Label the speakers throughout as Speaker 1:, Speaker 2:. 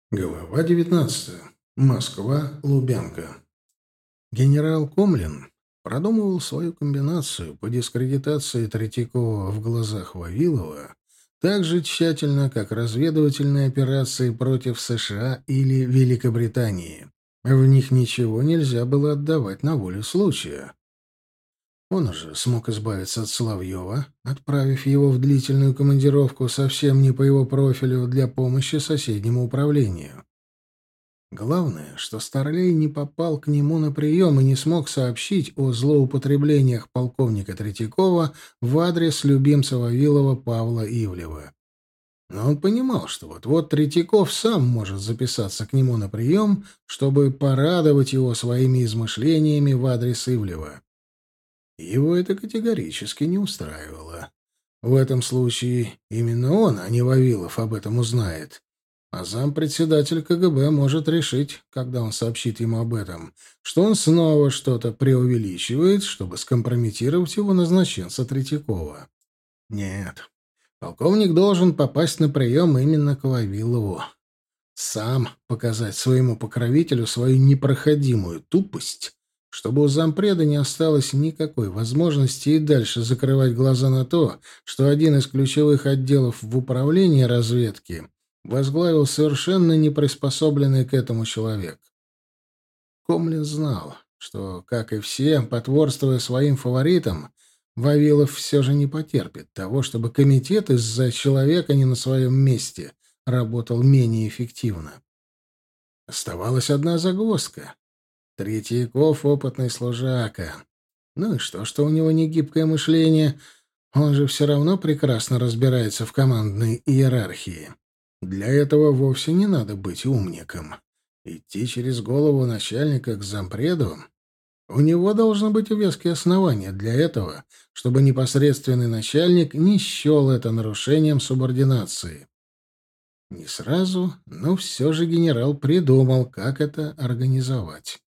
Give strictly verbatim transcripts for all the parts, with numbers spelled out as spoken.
Speaker 1: Глава девятнадцатая. Москва, Лубянка. Генерал Комлин продумывал свою комбинацию по дискредитации Третьякова в глазах Вавилова так же тщательно, как разведывательные операции против США или Великобритании. В них ничего нельзя было отдавать на волю случая. Он уже смог избавиться от Соловьева, отправив его в длительную командировку совсем не по его профилю для помощи соседнему управлению. Главное, что Старлей не попал к нему на прием и не смог сообщить о злоупотреблениях полковника Третьякова в адрес любимца Вавилова Павла Ивлева. Но он понимал, что вот-вот Третьяков сам может записаться к нему на прием, чтобы порадовать его своими измышлениями в адрес Ивлева. Его это категорически не устраивало. В этом случае именно он, а не Вавилов, об этом узнает. А зампредседатель КГБ может решить, когда он сообщит ему об этом, что он снова что-то преувеличивает, чтобы скомпрометировать его назначенца Третьякова. Нет, полковник должен попасть на прием именно к Вавилову. Сам показать своему покровителю свою непроходимую тупость, чтобы у зампреда не осталось никакой возможности и дальше закрывать глаза на то, что один из ключевых отделов в управлении разведки возглавил совершенно неприспособленный к этому человек. Комлин знал, что, как и все, потворствуя своим фаворитам, Вавилов все же не потерпит того, чтобы комитет из-за человека не на своем месте работал менее эффективно. Оставалась одна загвоздка. Третьяков — опытный служака. Ну и что, что у него не гибкое мышление? Он же все равно прекрасно разбирается в командной иерархии. Для этого вовсе не надо быть умником. Идти через голову начальника к зампреду? У него должны быть веские основания для этого, чтобы непосредственный начальник не счел это нарушением субординации. Не сразу, но все же генерал придумал, как это организовать.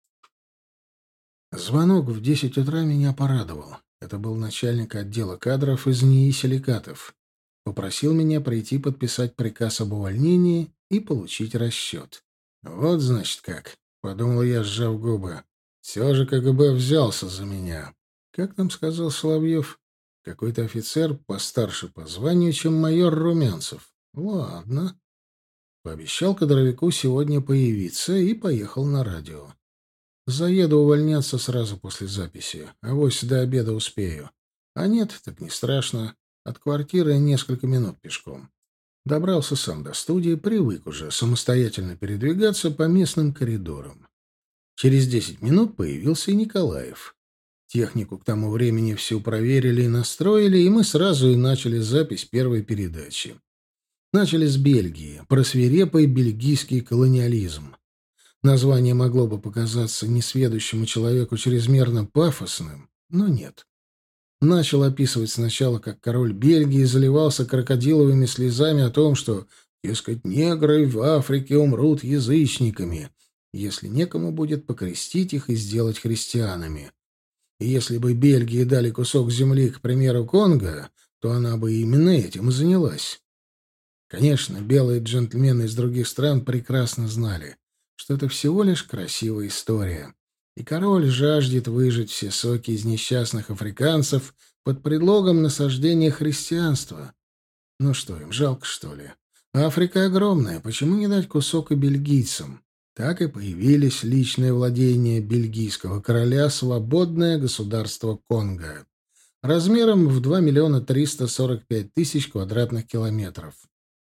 Speaker 1: Звонок в десять утра меня порадовал. Это был начальник отдела кадров из НИИ «Силикатов». Попросил меня прийти подписать приказ об увольнении и получить расчет. «Вот, значит, как», — подумал я, сжав губы. «Все же КГБ взялся за меня». Как там сказал Соловьев? Какой-то офицер постарше по званию, чем майор Румянцев. Ладно. Пообещал кадровику сегодня появиться и поехал на радио. Заеду увольняться сразу после записи. Авось до обеда успею. А нет, так не страшно. От квартиры несколько минут пешком. Добрался сам до студии, привык уже самостоятельно передвигаться по местным коридорам. Через десять минут появился и Николаев. Технику к тому времени всю проверили и настроили, и мы сразу и начали запись первой передачи. Начали с Бельгии, про свирепый бельгийский колониализм. Название могло бы показаться несведущему человеку чрезмерно пафосным, но нет. Начал описывать сначала, как король Бельгии заливался крокодиловыми слезами о том, что, дескать, негры в Африке умрут язычниками, если некому будет покрестить их и сделать христианами. И если бы Бельгии дали кусок земли, к примеру, Конго, то она бы именно этим и занялась. Конечно, белые джентльмены из других стран прекрасно знали, что это всего лишь красивая история, и король жаждет выжать все соки из несчастных африканцев под предлогом насаждения христианства. Ну что им, жалко, что ли? Африка огромная, почему не дать кусок и бельгийцам? Так и появились личные владения бельгийского короля, свободное государство Конго, размером в два миллиона триста сорок пять тысяч квадратных километров.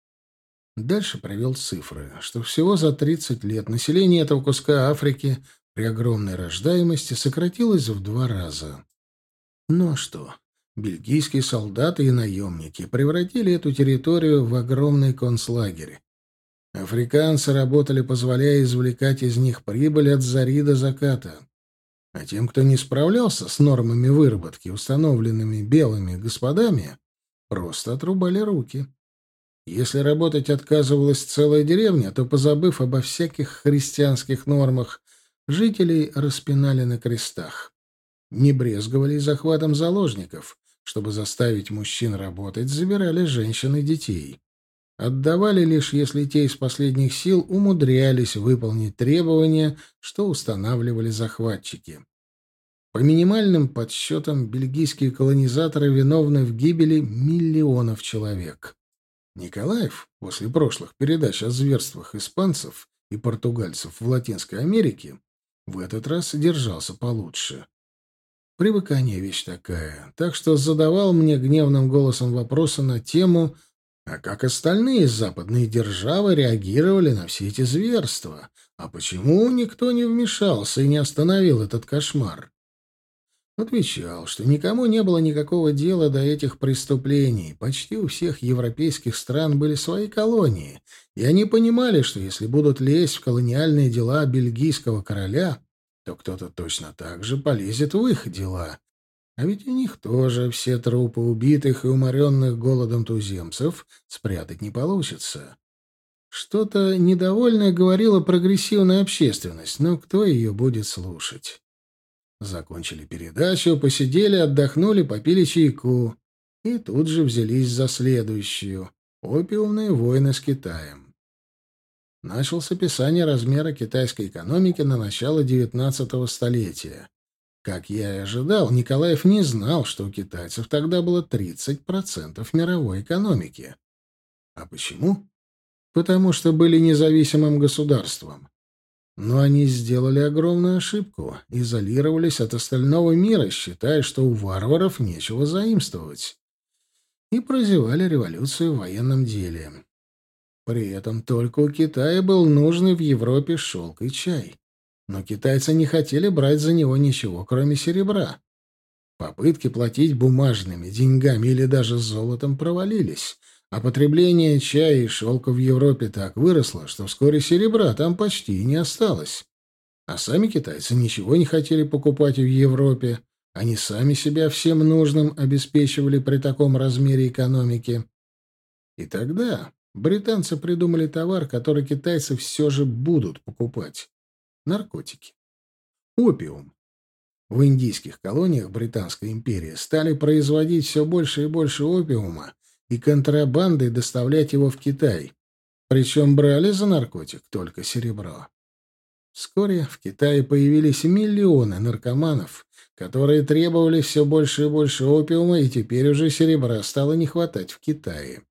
Speaker 1: Дальше привел цифры, что всего за тридцать лет население этого куска Африки при огромной рождаемости сократилось в два раза. Ну а что? Бельгийские солдаты и наемники превратили эту территорию в огромный концлагерь. Африканцы работали, позволяя извлекать из них прибыль от зари до заката. А тем, кто не справлялся с нормами выработки, установленными белыми господами, просто отрубали руки. Если работать отказывалась целая деревня, то, позабыв обо всяких христианских нормах, жителей распинали на крестах. Не брезговали и захватом заложников. Чтобы заставить мужчин работать, забирали женщин и детей. Отдавали лишь, если те из последних сил умудрялись выполнить требования, что устанавливали захватчики. По минимальным подсчетам, бельгийские колонизаторы виновны в гибели миллионов человек. Николаев, после прошлых передач о зверствах испанцев и португальцев в Латинской Америке, в этот раз держался получше. Привыкание — вещь такая, так что задавал мне гневным голосом вопросы на тему, а как остальные западные державы реагировали на все эти зверства, а почему никто не вмешался и не остановил этот кошмар. Отвечал, что никому не было никакого дела до этих преступлений. Почти у всех европейских стран были свои колонии, и они понимали, что если будут лезть в колониальные дела бельгийского короля, то кто-то точно так же полезет в их дела. А ведь у них тоже все трупы убитых и уморенных голодом туземцев спрятать не получится. Что-то недовольное говорила прогрессивная общественность, но кто ее будет слушать? Закончили передачу, посидели, отдохнули, попили чайку. И тут же взялись за следующую — опиумные войны с Китаем. Начал с описания размера китайской экономики на начало девятнадцатого столетия. Как я и ожидал, Николаев не знал, что у китайцев тогда было тридцать процентов мировой экономики. А почему? Потому что были независимым государством. Но они сделали огромную ошибку, изолировались от остального мира, считая, что у варваров нечего заимствовать, и прозевали революцию в военном деле. При этом только у Китая был нужный в Европе шелк и чай. Но китайцы не хотели брать за него ничего, кроме серебра. Попытки платить бумажными деньгами или даже золотом провалились, а потребление чая и шелка в Европе так выросло, что вскоре серебра там почти и не осталось. А сами китайцы ничего не хотели покупать в Европе, они сами себя всем нужным обеспечивали при таком размере экономики. И тогда британцы придумали товар, который китайцы все же будут покупать — наркотики. Опиум. В индийских колониях Британской империи стали производить все больше и больше опиума и контрабандой доставлять его в Китай. Причем брали за наркотик только серебро. Вскоре в Китае появились миллионы наркоманов, которые требовали все больше и больше опиума, и теперь уже серебра стало не хватать в Китае.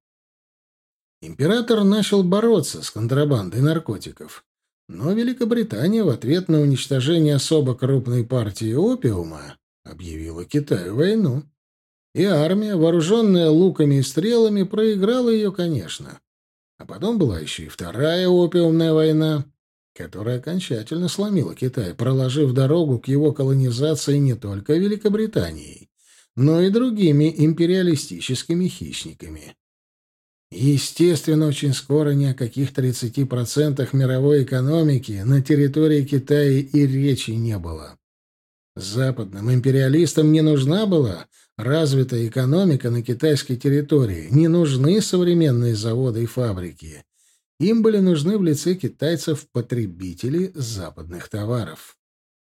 Speaker 1: Император начал бороться с контрабандой наркотиков, но Великобритания в ответ на уничтожение особо крупной партии опиума объявила Китаю войну. И армия, вооруженная луками и стрелами, проиграла ее, конечно. А потом была еще и Вторая опиумная война, которая окончательно сломила Китай, проложив дорогу к его колонизации не только Великобританией, но и другими империалистическими хищниками. Естественно, очень скоро ни о каких тридцати процентах мировой экономики на территории Китая и речи не было. Западным империалистам не нужна была развитая экономика на китайской территории, не нужны современные заводы и фабрики. Им были нужны в лице китайцев потребители западных товаров.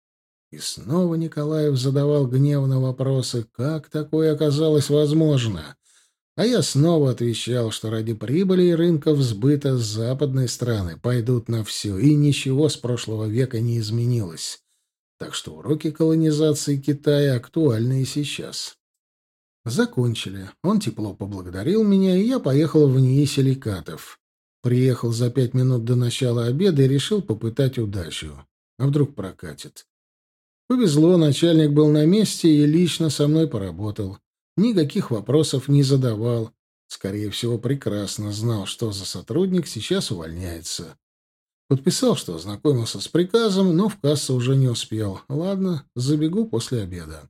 Speaker 1: И снова Николаев задавал гневно вопросы, как такое оказалось возможно. А я снова отвечал, что ради прибыли и рынков сбыта западные страны пойдут на все, и ничего с прошлого века не изменилось. Так что уроки колонизации Китая актуальны и сейчас. Закончили. Он тепло поблагодарил меня, и я поехал в НИИ силикатов. Приехал за пять минут до начала обеда и решил попытать удачу. А вдруг прокатит? Повезло, начальник был на месте и лично со мной поработал. Никаких вопросов не задавал. Скорее всего, прекрасно знал, что за сотрудник сейчас увольняется. Подписал, что ознакомился с приказом, но в кассу уже не успел. Ладно, забегу после обеда.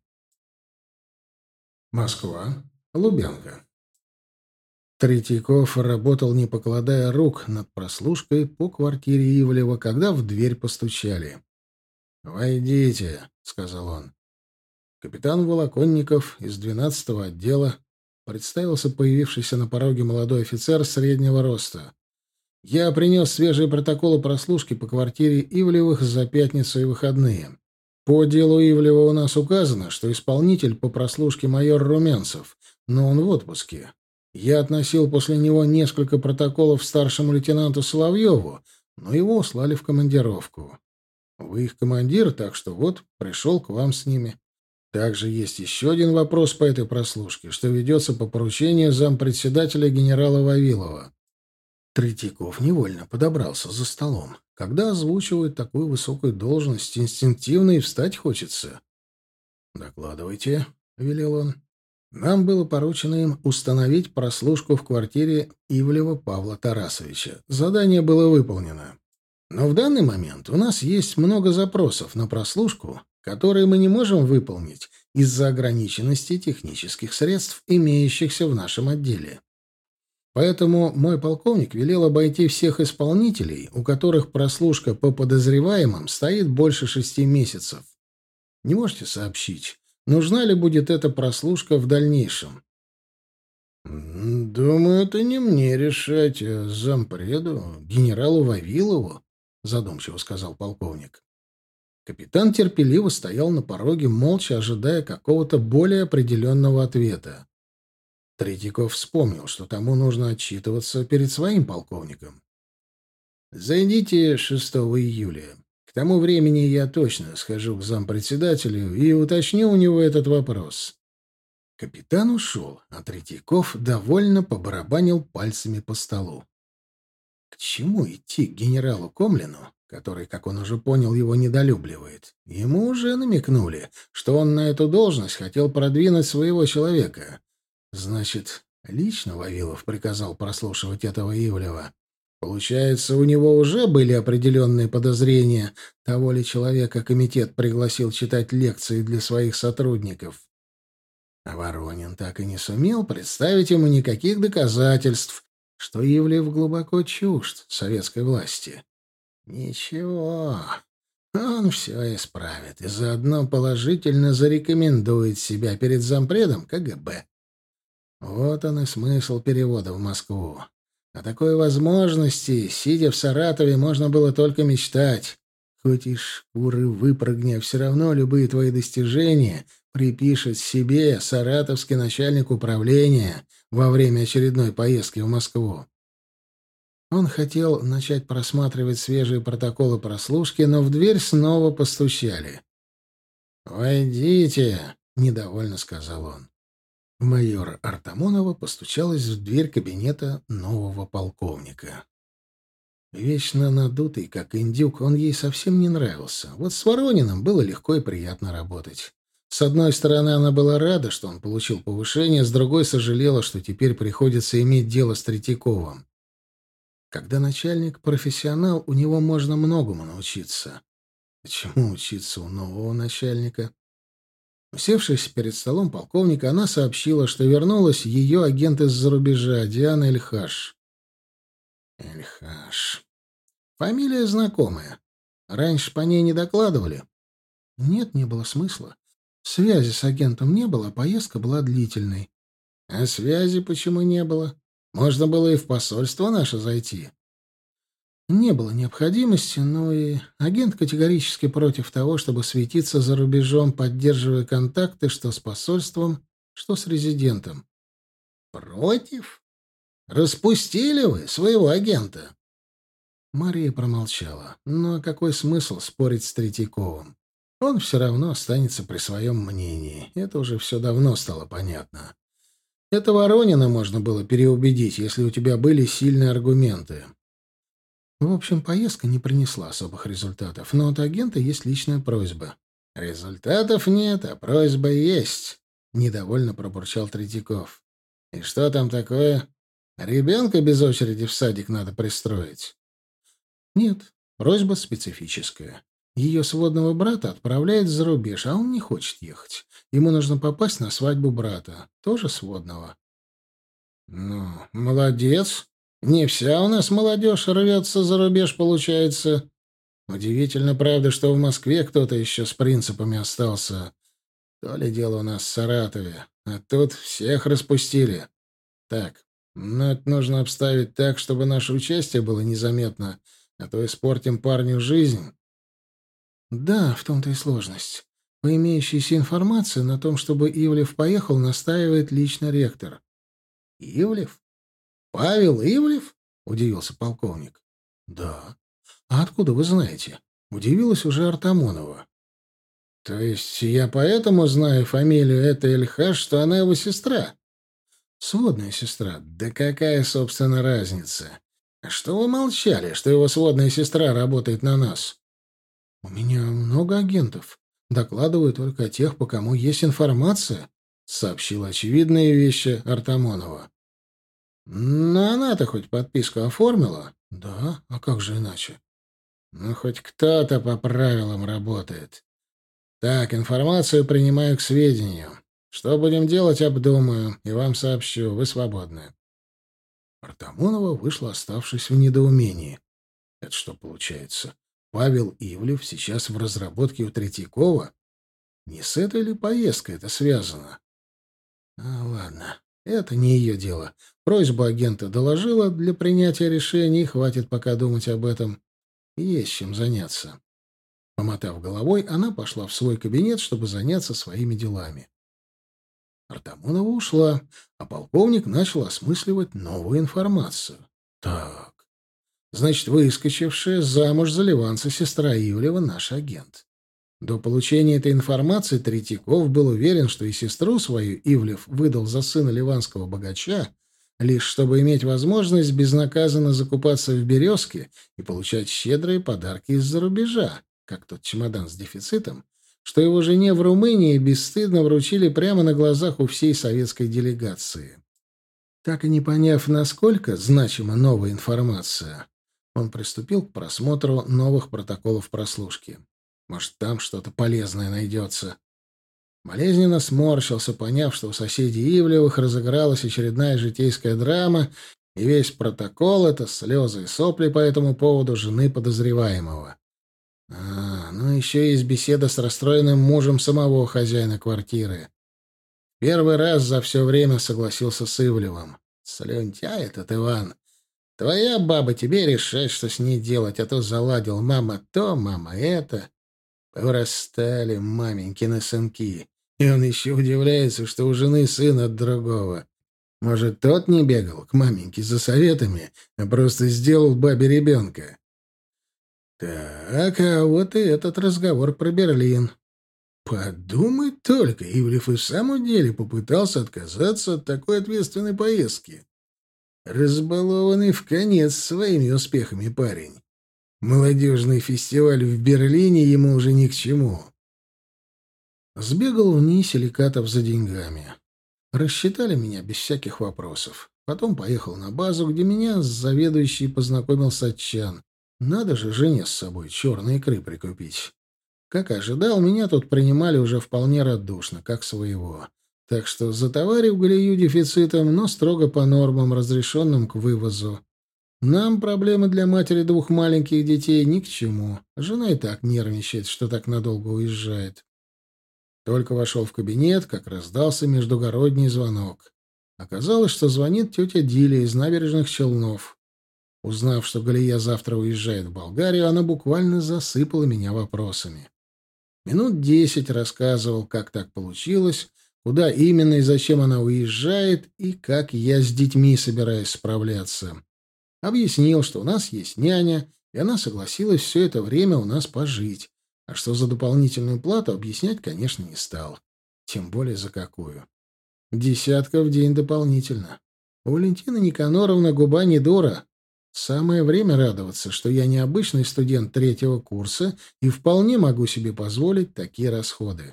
Speaker 1: Москва. Лубянка. Третьяков работал, не покладая рук, над прослушкой по квартире Ивлева, когда в дверь постучали. «Войдите», — сказал он. Капитан Волоконников из двенадцатого отдела, представился появившийся на пороге молодой офицер среднего роста. «Я принес свежие протоколы прослушки по квартире Ивлевых за пятницу и выходные. По делу Ивлева у нас указано, что исполнитель по прослушке майор Румянцев, но он в отпуске. Я относил после него несколько протоколов старшему лейтенанту Соловьеву, но его услали в командировку. Вы их командир, так что вот пришел к вам с ними. Также есть еще один вопрос по этой прослушке, что ведется по поручению зампредседателя генерала Вавилова. Третьяков невольно подобрался за столом. Когда озвучивают такую высокую должность, инстинктивно и встать хочется. «Докладывайте», — велел он. Нам было поручено им установить прослушку в квартире Ивлева Павла Тарасовича. Задание было выполнено. Но в данный момент у нас есть много запросов на прослушку, которые мы не можем выполнить из-за ограниченности технических средств, имеющихся в нашем отделе. Поэтому мой полковник велел обойти всех исполнителей, у которых прослушка по подозреваемым стоит больше шести месяцев. Не можете сообщить, нужна ли будет эта прослушка в дальнейшем? «Думаю, это не мне решать, а зампреду, генералу Вавилову», — задумчиво сказал полковник. Капитан терпеливо стоял на пороге, молча ожидая какого-то более определенного ответа. Третьяков вспомнил, что тому нужно отчитываться перед своим полковником. «Зайдите шестого июля. К тому времени я точно схожу к зампредседателю и уточню у него этот вопрос». Капитан ушел, а Третьяков довольно побарабанил пальцами по столу. К чему идти к генералу Комлину, который, как он уже понял, его недолюбливает? Ему уже намекнули, что он на эту должность хотел продвинуть своего человека. Значит, лично Вавилов приказал прослушивать этого Ивлева. Получается, у него уже были определенные подозрения, того ли человека комитет пригласил читать лекции для своих сотрудников. А Воронин так и не сумел представить ему никаких доказательств, что Ивлев глубоко чужд советской власти. Ничего, он все исправит и заодно положительно зарекомендует себя перед зампредом КГБ. Вот он и смысл перевода в Москву. О такой возможности, сидя в Саратове, можно было только мечтать. Хоть из шкуры выпрыгни, а все равно любые твои достижения припишет себе саратовский начальник управления во время очередной поездки в Москву. Он хотел начать просматривать свежие протоколы прослушки, но в дверь снова постучали. «Войдите», — недовольно сказал он. Майор Артамонова постучалась в дверь кабинета нового полковника. Вечно надутый, как индюк, он ей совсем не нравился. Вот с Ворониным было легко и приятно работать. С одной стороны, она была рада, что он получил повышение, с другой сожалела, что теперь приходится иметь дело с Третьяковым. Когда начальник профессионал, у него можно многому научиться. Чему учиться у нового начальника? Усевшись перед столом полковника, она сообщила, что вернулась ее агент из-за рубежа, Диана Эльхаш. Эльхаш. Фамилия знакомая. Раньше по ней не докладывали? Нет, не было смысла. Связи с агентом не было, а поездка была длительной. А связи почему не было? Можно было и в посольство наше зайти. Не было необходимости, но и агент категорически против того, чтобы светиться за рубежом, поддерживая контакты что с посольством, что с резидентом. Против? Распустили вы своего агента? Мария промолчала. Но какой смысл спорить с Третьяковым? Он все равно останется при своем мнении. Это уже все давно стало понятно. Это Воронина можно было переубедить, если у тебя были сильные аргументы. В общем, поездка не принесла особых результатов, но от агента есть личная просьба. «Результатов нет, а просьба есть», — недовольно пробурчал Третьяков. «И что там такое? Ребенка без очереди в садик надо пристроить?» «Нет, просьба специфическая. Ее сводного брата отправляют за рубеж, а он не хочет ехать. Ему нужно попасть на свадьбу брата, тоже сводного». «Ну, молодец. Не вся у нас молодежь рвется за рубеж, получается. Удивительно, правда, что в Москве кто-то еще с принципами остался. То ли дело у нас в Саратове. А тут всех распустили. Так, ну это нужно обставить так, чтобы наше участие было незаметно, а то испортим парню жизнь». «Да, в том-то и сложность. По имеющейся информации, на том, чтобы Ивлев поехал, настаивает лично ректор». Ивлев? Павел Ивлев? Удивился полковник. Да. А откуда вы знаете? Удивилась уже Артамонова. То есть я поэтому знаю фамилию этой Эльхаш, что она его сестра? Сводная сестра. Да какая, собственно, разница? А что вы молчали, что его сводная сестра работает на нас? У меня много агентов. Докладываю только о тех, по кому есть информация, сообщила очевидные вещи Артамонова. Но она-то хоть подписку оформила? Да, а как же иначе? Ну, хоть кто-то по правилам работает. Так, информацию принимаю к сведению. Что будем делать, обдумаю, и вам сообщу. Вы свободны. Артамонова вышла, оставшись в недоумении. Это что получается? Павел Ивлев сейчас в разработке у Третьякова? Не с этой ли поездкой это связано? А, ладно, это не ее дело. Просьбу агента доложила для принятия решений, хватит пока думать об этом. Есть чем заняться. Помотав головой, она пошла в свой кабинет, чтобы заняться своими делами. Артамонова ушла, а полковник начал осмысливать новую информацию. Так, значит, выскочившая замуж за ливанца сестра Ивлева наш агент. До получения этой информации Третьяков был уверен, что и сестру свою Ивлев выдал за сына ливанского богача, лишь чтобы иметь возможность безнаказанно закупаться в «Березке» и получать щедрые подарки из-за рубежа, как тот чемодан с дефицитом, что его жене в Румынии бесстыдно вручили прямо на глазах у всей советской делегации. Так и не поняв, насколько значима новая информация, он приступил к просмотру новых протоколов прослушки. Может, там что-то полезное найдется. Болезненно сморщился, поняв, что у соседей Ивлевых разыгралась очередная житейская драма, и весь протокол — это слезы и сопли по этому поводу жены подозреваемого. А, ну еще есть беседа с расстроенным мужем самого хозяина квартиры. Первый раз за все время согласился с Ивлевым. Слюнтяй этот Иван. Твоя баба, тебе решать, что с ней делать, а то заладил мама то, мама это. Вырастали маменькины сынки. И он еще удивляется, что у жены сын от другого. Может, тот не бегал к маменьке за советами, а просто сделал бабе ребенка. Так, а вот и этот разговор про Берлин. Подумай только, Ивлев и в самом деле попытался отказаться от такой ответственной поездки. Разбалованный вконец своими успехами парень. Молодежный фестиваль в Берлине ему уже ни к чему. Сбегал вниз Селикатов за деньгами. Рассчитали меня без всяких вопросов. Потом поехал на базу, где меня с заведующей познакомил Сатчан. Надо же жене с собой черной икры прикупить. Как ожидал, меня тут принимали уже вполне радушно, как своего. Так что затоваривали дефицитом, но строго по нормам, разрешенным к вывозу. Нам проблемы для матери двух маленьких детей ни к чему. Жена и так нервничает, что так надолго уезжает. Только вошел в кабинет, как раздался междугородний звонок. Оказалось, что звонит тетя Диля из Набережных Челнов. Узнав, что Галия завтра уезжает в Болгарию, она буквально засыпала меня вопросами. Минут десять рассказывал, как так получилось, куда именно и зачем она уезжает, и как я с детьми собираюсь справляться. Объяснил, что у нас есть няня, и она согласилась все это время у нас пожить. А что за дополнительную плату, объяснять, конечно, не стал. Тем более за какую. Десятка в день дополнительно. У Валентины Никаноровны губа не дура. Самое время радоваться, что я не обычный студент третьего курса и вполне могу себе позволить такие расходы.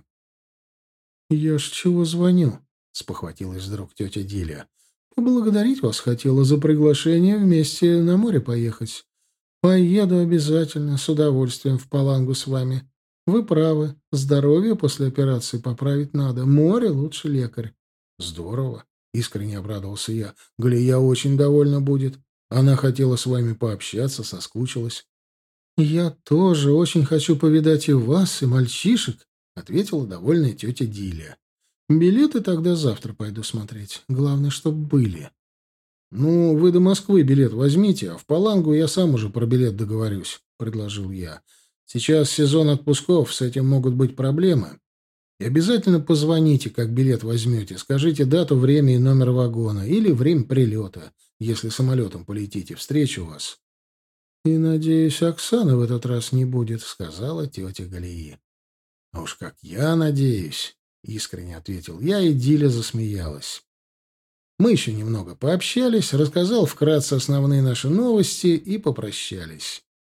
Speaker 1: «Я ж чего звоню?» — спохватилась вдруг тетя Диля. «Поблагодарить вас хотела за приглашение вместе на море поехать. Поеду обязательно, с удовольствием в Палангу с вами. Вы правы, здоровье после операции поправить надо. Море лучше лекарь». «Здорово», — искренне обрадовался я. «Галия очень довольна будет. Она хотела с вами пообщаться, соскучилась». «Я тоже очень хочу повидать и вас, и мальчишек», — ответила довольная тетя Диля. «Билеты тогда завтра пойду смотреть. Главное, чтоб были». «Ну, вы до Москвы билет возьмите, а в Палангу я сам уже про билет договорюсь», — предложил я. «Сейчас сезон отпусков, с этим могут быть проблемы. И обязательно позвоните, как билет возьмете. Скажите дату, время и номер вагона. Или время прилета, если самолетом полетите. Встречу вас. — И, надеюсь, Оксаны в этот раз не будет, — сказала тетя Галии. — А уж как я надеюсь, — искренне ответил я, и Диля засмеялась. Мы еще немного пообщались, рассказал вкратце основные наши новости и попрощались.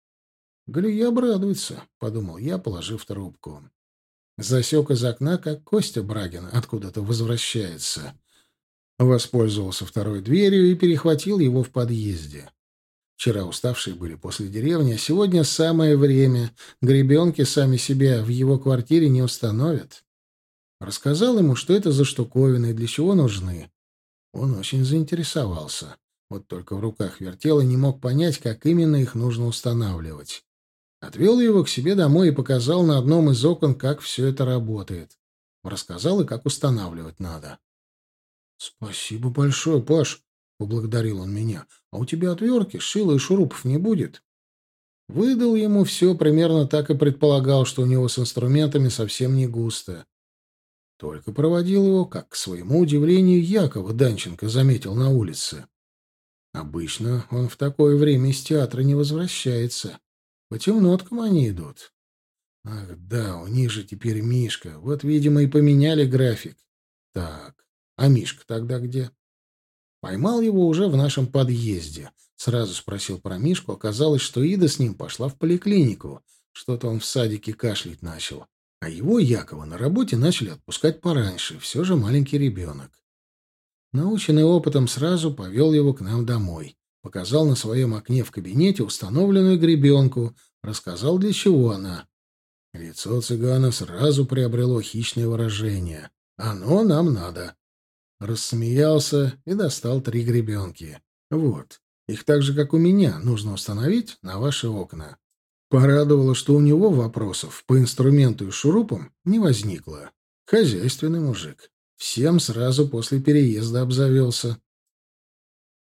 Speaker 1: «Галия обрадуется», — подумал я, положив трубку. Засек из окна, как Костя Брагин откуда-то возвращается. Воспользовался второй дверью и перехватил его в подъезде. Вчера уставшие были после деревни, а сегодня самое время. Гребенки сами себя в его квартире не установят. Рассказал ему, что это за штуковины и для чего нужны. Он очень заинтересовался. Вот только в руках вертел и не мог понять, как именно их нужно устанавливать. Отвел его к себе домой и показал на одном из окон, как все это работает. Рассказал и как устанавливать надо. — Спасибо большое, Паш, — поблагодарил он меня. — А у тебя отвертки, шила и шурупов не будет? Выдал ему все, примерно так и предполагал, что у него с инструментами совсем не густо. Только проводил его, как, к своему удивлению, Якова Данченко заметил на улице. Обычно он в такое время из театра не возвращается. По темноткам они идут. Ах да, у них же теперь Мишка. Вот, видимо, и поменяли график. Так, а Мишка тогда где? Поймал его уже в нашем подъезде. Сразу спросил про Мишку. Оказалось, что Ида с ним пошла в поликлинику. Что-то он в садике кашлять начал. А его, Якова, на работе начали отпускать пораньше. Все же маленький ребенок. Наученный опытом, сразу повел его к нам домой. Показал на своем окне в кабинете установленную гребенку. Рассказал, для чего она. Лицо цыгана сразу приобрело хищное выражение. «Оно нам надо». Рассмеялся и достал три гребенки. «Вот. Их так же, как у меня, нужно установить на ваши окна». Порадовало, что у него вопросов по инструменту и шурупам не возникло. Хозяйственный мужик. Всем сразу после переезда обзавелся.